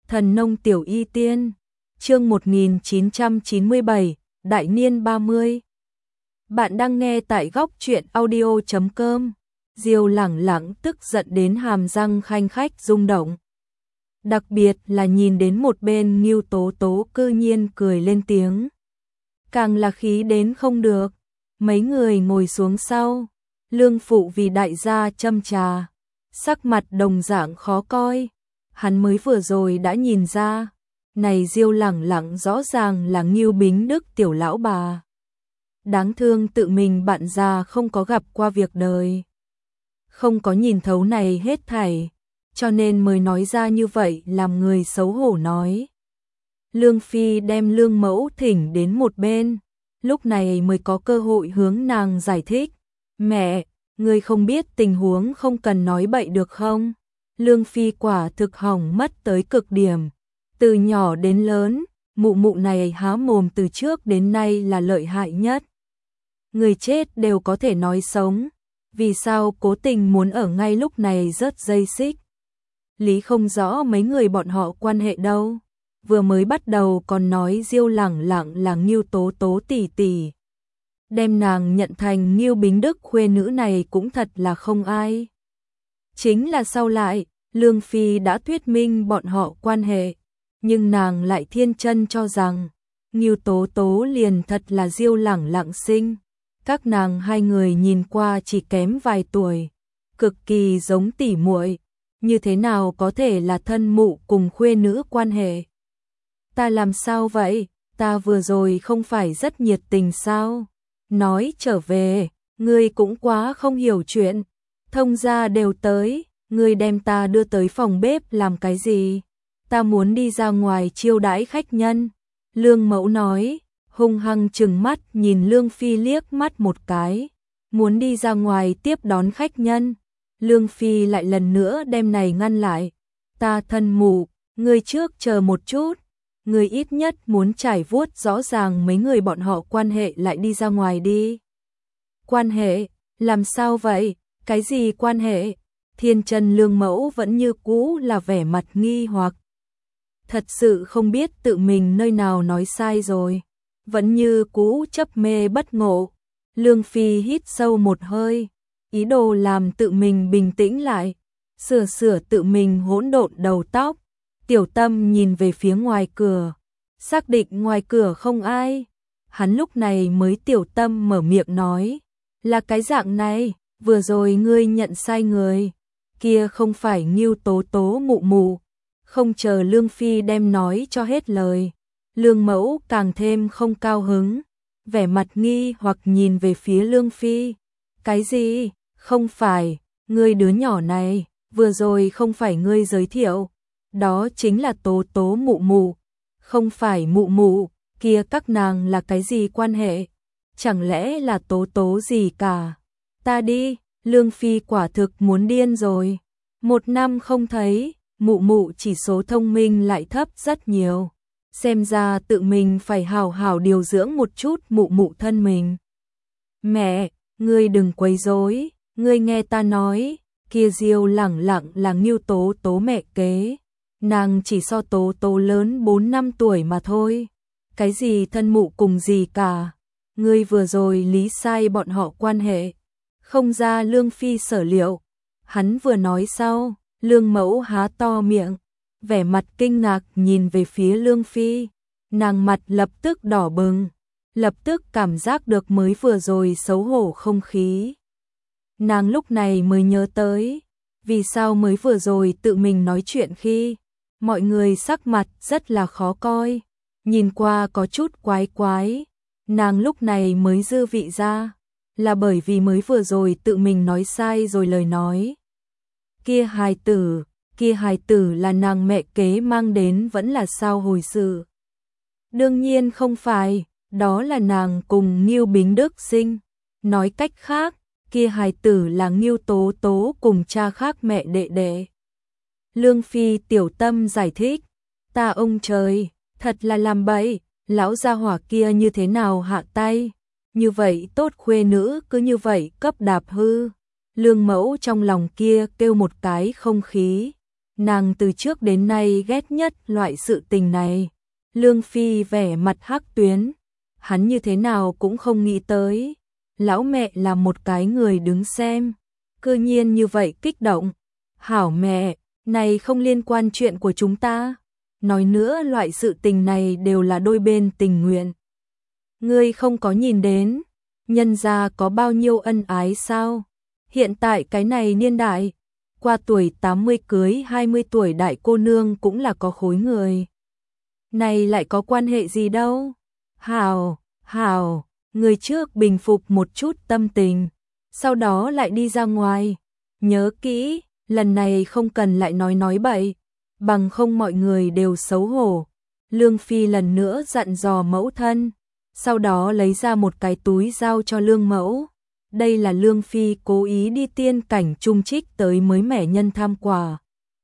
Thần nông tiểu y tiên, chương 1997, đại niên 30. Bạn đang nghe tại góc truyện audio.com. Diêu Lẳng Lẳng tức giận đến hàm răng khanh khách rung động. Đặc biệt là nhìn đến một bên Ngưu Tố Tố cư nhiên cười lên tiếng. Càng là khí đến không được. Mấy người ngồi xuống sau. Lương phụ vì đại gia châm trà. Sắc mặt đồng dạng khó coi. Hắn mới vừa rồi đã nhìn ra. Này Diêu Lẳng Lẳng rõ ràng là Ngưu Bính Đức tiểu lão bà. Đáng thương tự mình bạn già không có gặp qua việc đời. Không có nhìn thấu này hết thảy. Cho nên mới nói ra như vậy làm người xấu hổ nói. Lương Phi đem Lương Mẫu thỉnh đến một bên. Lúc này mới có cơ hội hướng nàng giải thích. Mẹ, ngươi không biết tình huống không cần nói bậy được không? Lương Phi quả thực hỏng mất tới cực điểm. Từ nhỏ đến lớn, mụ mụ này há mồm từ trước đến nay là lợi hại nhất. Người chết đều có thể nói sống. Vì sao cố tình muốn ở ngay lúc này rớt dây xích? Lý không rõ mấy người bọn họ quan hệ đâu. Vừa mới bắt đầu còn nói Diêu Lẳng Lẳng là Ngưu Tố Tố tỷ tỷ. Đem nàng nhận thành Ngưu Bính Đức khuê nữ này cũng thật là không ai. Chính là sau lại, Lương Phi đã thuyết minh bọn họ quan hệ. Nhưng nàng lại thiên chân cho rằng, Ngưu Tố Tố liền thật là Diêu Lẳng Lẳng sinh. Các nàng hai người nhìn qua chỉ kém vài tuổi. Cực kỳ giống tỉ muội. Như thế nào có thể là thân mụ cùng khuê nữ quan hệ? Ta làm sao vậy? Ta vừa rồi không phải rất nhiệt tình sao? Nói trở về, ngươi cũng quá không hiểu chuyện. Thông gia đều tới, ngươi đem ta đưa tới phòng bếp làm cái gì? Ta muốn đi ra ngoài chiêu đãi khách nhân. Lương Mẫu nói, hung hăng trừng mắt nhìn Lương Phi liếc mắt một cái. Muốn đi ra ngoài tiếp đón khách nhân. Lương Phi lại lần nữa đem này ngăn lại. Ta thân mụ, ngươi trước chờ một chút. Ngươi ít nhất muốn trải vuốt rõ ràng mấy người bọn họ quan hệ lại đi ra ngoài đi. Quan hệ? Làm sao vậy? Cái gì quan hệ? Thiên chân Lương Mẫu vẫn như cũ là vẻ mặt nghi hoặc. Thật sự không biết tự mình nơi nào nói sai rồi. Vẫn như cũ chấp mê bất ngộ. Lương Phi hít sâu một hơi. Ý đồ làm tự mình bình tĩnh lại. Sửa tự mình hỗn độn đầu tóc. Tiểu Tâm nhìn về phía ngoài cửa. Xác định ngoài cửa không ai. Hắn lúc này mới Tiểu Tâm mở miệng nói. Là cái dạng này, vừa rồi ngươi nhận sai người. Kia không phải Ngưu Tố Tố mụ mụ. Không chờ Lương Phi đem nói cho hết lời. Lương Mẫu càng thêm không cao hứng. Vẻ mặt nghi hoặc nhìn về phía Lương Phi. Cái gì? Không phải, ngươi đứa nhỏ này, vừa rồi không phải ngươi giới thiệu. Đó chính là Tố Tố mụ mụ. Không phải mụ mụ, kia các nàng là cái gì quan hệ? Chẳng lẽ là Tố Tố gì cả? Ta đi, Lương Phi quả thực muốn điên rồi. 1 năm không thấy, mụ mụ chỉ số thông minh lại thấp rất nhiều. Xem ra tự mình phải hào hào điều dưỡng một chút mụ mụ thân mình. Mẹ, ngươi đừng quấy rối, ngươi nghe ta nói, kia Diêu Lẳng Lẳng là Ngưu Tố Tố mẹ kế. Nàng chỉ so Tố Tố lớn 4 năm tuổi mà thôi. Cái gì thân mụ cùng gì cả. Ngươi vừa rồi lý sai bọn họ quan hệ. Không ra Lương Phi sở liệu. Hắn vừa nói sau, Lương Mẫu há to miệng. Vẻ mặt kinh ngạc nhìn về phía Lương Phi. Nàng mặt lập tức đỏ bừng. Lập tức cảm giác được mới vừa rồi xấu hổ không khí. Nàng lúc này mới nhớ tới. Vì sao mới vừa rồi tự mình nói chuyện khi mọi người sắc mặt rất là khó coi. Nhìn qua có chút quái quái. Nàng lúc này mới dư vị ra. Là bởi vì mới vừa rồi tự mình nói sai rồi lời nói. Kia hài tử là nàng mẹ kế mang đến vẫn là sao hồi sự. Đương nhiên không phải, đó là nàng cùng Ngưu Bính Đức sinh. Nói cách khác, kia hài tử là Ngưu Tố Tố cùng cha khác mẹ đệ đệ. Lương Phi Tiểu Tâm giải thích, ta ông trời, thật là làm bậy, lão gia hỏa kia như thế nào hạ tay. Như vậy tốt khuê nữ cứ như vậy cấp đạp hư. Lương Mẫu trong lòng kia kêu một cái không khí. nàng từ trước đến nay ghét nhất loại sự tình này. Lương Phi vẻ mặt hắc tuyến, hắn như thế nào cũng không nghĩ tới. Lão mẹ là một cái người đứng xem, cư nhiên như vậy kích động. Hảo mẹ, này không liên quan chuyện của chúng ta. Nói nữa loại sự tình này đều là đôi bên tình nguyện. Ngươi không có nhìn đến, nhân gia có bao nhiêu ân ái sao? Hiện tại cái này niên đại, qua tuổi 80 cưới 20 tuổi đại cô nương cũng là có khối người. Này lại có quan hệ gì đâu? Hảo, người trước bình phục một chút tâm tình, sau đó lại đi ra ngoài. Nhớ kỹ, lần này không cần lại nói bậy, bằng không mọi người đều xấu hổ. Lương Phi lần nữa dặn dò mẫu thân, sau đó lấy ra một cái túi giao cho Lương mẫu. Đây là Lương Phi cố ý đi tiên cảnh trung trích tới mới mẻ nhân tham quả.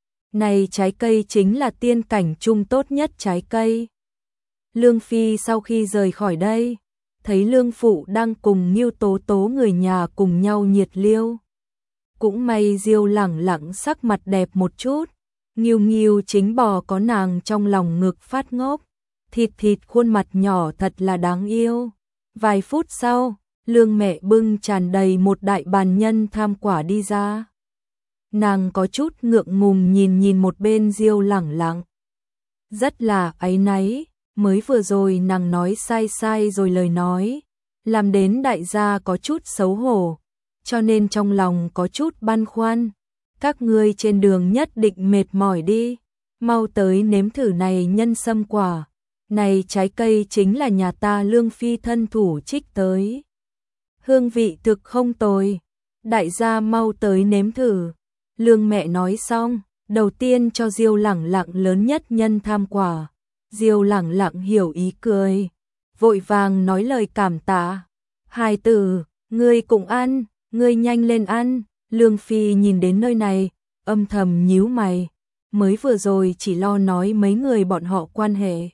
Này trái cây chính là tiên cảnh trung tốt nhất trái cây. Lương Phi sau khi rời khỏi đây, thấy Lương Phụ đang cùng Ngưu Tố Tố người nhà cùng nhau nhiệt liêu. Cũng may Diêu Lẳng Lẳng sắc mặt đẹp một chút, Ngưu Ngưu chính bò có nàng trong lòng ngực phát ngốc, thịt khuôn mặt nhỏ thật là đáng yêu. Vài phút sau, Lương mẹ bưng tràn đầy một đại bàn nhân tham quả đi ra. Nàng có chút ngượng ngùng nhìn một bên Diêu Lẳng Lẳng. Rất là áy náy, mới vừa rồi nàng nói sai rồi lời nói, làm đến đại gia có chút xấu hổ, cho nên trong lòng có chút băn khoăn. Các ngươi trên đường nhất định mệt mỏi đi, mau tới nếm thử này nhân sâm quả. Này trái cây chính là nhà ta Lương Phi thân thủ trích tới. Hương vị thực không tồi, đại gia mau tới nếm thử. Lương mẹ nói xong, đầu tiên cho Diêu Lẳng Lẳng lớn nhất nhân tham quả. Diêu Lẳng Lẳng hiểu ý cười, vội vàng nói lời cảm tạ. Hài tử, ngươi cùng ăn, ngươi nhanh lên ăn. Lương Phi nhìn đến nơi này, âm thầm nhíu mày, mới vừa rồi chỉ lo nói mấy người bọn họ quan hệ,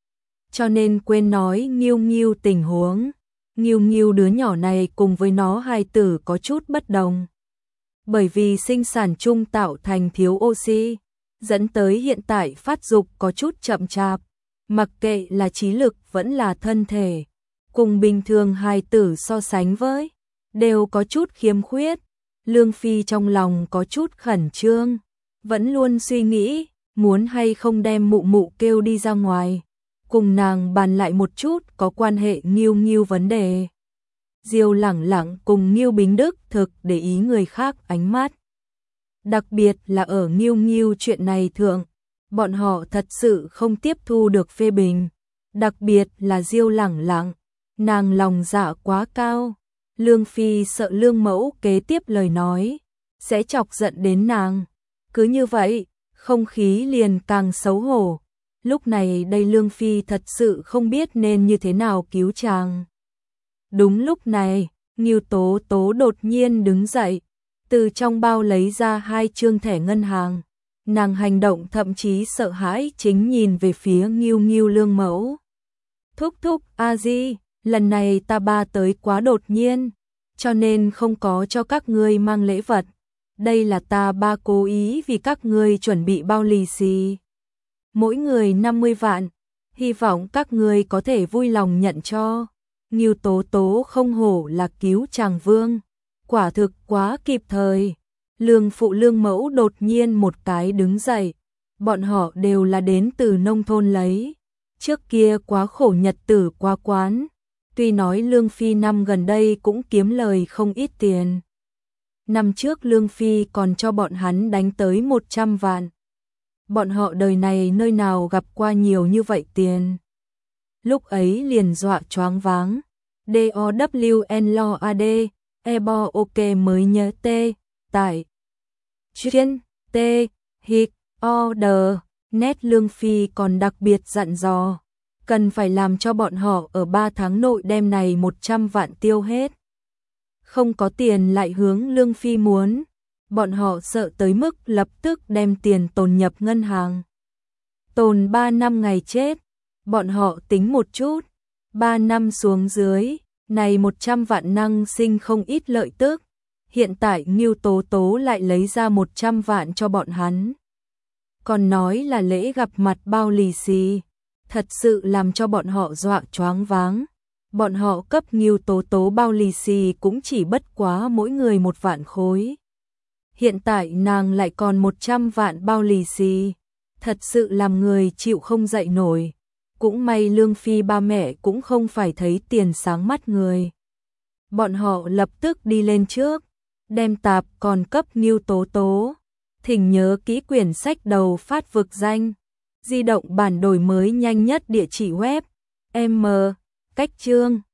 cho nên quên nói Ngưu Ngưu tình huống. Ngưu Ngưu đứa nhỏ này cùng với nó hài tử có chút bất đồng. Bởi vì sinh sản chung tạo thành thiếu oxy, dẫn tới hiện tại phát dục có chút chậm chạp, mặc kệ là trí lực vẫn là thân thể, cùng bình thường hài tử so sánh với, đều có chút khiếm khuyết. Lương Phi trong lòng có chút khẩn trương, vẫn luôn suy nghĩ, muốn hay không đem mụ mụ kêu đi ra ngoài, cùng nàng bàn lại một chút có quan hệ Ngưu Ngưu vấn đề. Diêu Lẳng Lẳng cùng Ngưu Bính Đức thực để ý người khác ánh mắt. Đặc biệt là ở Ngưu Ngưu chuyện này thượng, bọn họ thật sự không tiếp thu được phê bình. Đặc biệt là Diêu Lẳng Lẳng, nàng lòng dạ quá cao. Lương Phi sợ Lương mẫu kế tiếp lời nói sẽ chọc giận đến nàng. Cứ như vậy, không khí liền càng xấu hổ. Lúc này đây Lương Phi thật sự không biết nên như thế nào cứu chàng. Đúng lúc này, Ngưu Tố Tố đột nhiên đứng dậy, từ trong bao lấy ra 2 trương thẻ ngân hàng. Nàng hành động thậm chí sợ hãi chính nhìn về phía Ngưu Ngưu Lương mẫu. Thúc thúc a di, lần này ta ba tới quá đột nhiên, cho nên không có cho các ngươi mang lễ vật. Đây là ta ba cố ý vì các ngươi chuẩn bị bao lì xì. Mỗi người 50 vạn, hy vọng các ngươi có thể vui lòng nhận cho. Ngưu Tố Tố không hổ là cứu chàng vương, quả thực quá kịp thời. Lương phụ Lương mẫu đột nhiên một cái đứng dậy, bọn họ đều là đến từ nông thôn lấy. Trước kia quá khổ nhật tử quá quán, tuy nói Lương Phi năm gần đây cũng kiếm lời không ít tiền. Năm trước Lương Phi còn cho bọn hắn đánh tới 100 vạn. Bọn họ đời này nơi nào gặp qua nhiều như vậy tiền. Lúc ấy liền dọa choáng váng. DOWNLOAD, Ebo OK mới nhớ T, tại. Chuyên, T, Hịch, Order, Net. Lương Phi còn đặc biệt dặn dò, cần phải làm cho bọn họ ở 3 tháng nội đem này 100 vạn tiêu hết. Không có tiền lại hướng Lương Phi muốn, bọn họ sợ tới mức lập tức đem tiền tồn nhập ngân hàng. Tồn 3 năm ngày chết, bọn họ tính một chút, 3 năm xuống dưới, này 100 vạn năng sinh không ít lợi tức. Hiện tại Ngưu Tố Tố lại lấy ra 100 vạn cho bọn hắn. còn nói là lễ gặp mặt bao lì xì, thật sự làm cho bọn họ dọa choáng váng. Bọn họ cấp Ngưu Tố Tố bao lì xì cũng chỉ bất quá mỗi người 1 vạn khối. Hiện tại nàng lại còn 100 vạn bao lì xì, thật sự làm người chịu không dậy nổi. Cũng may Lương Phi ba mẹ cũng không phải thấy tiền sáng mắt người. Bọn họ lập tức đi lên trước, đem tạp còn cấp Ngưu Tố Tố. Thỉnh nhớ kỹ quyển sách đầu phát vực danh. Di động bản đổi mới nhanh nhất địa chỉ web. M. Cách chương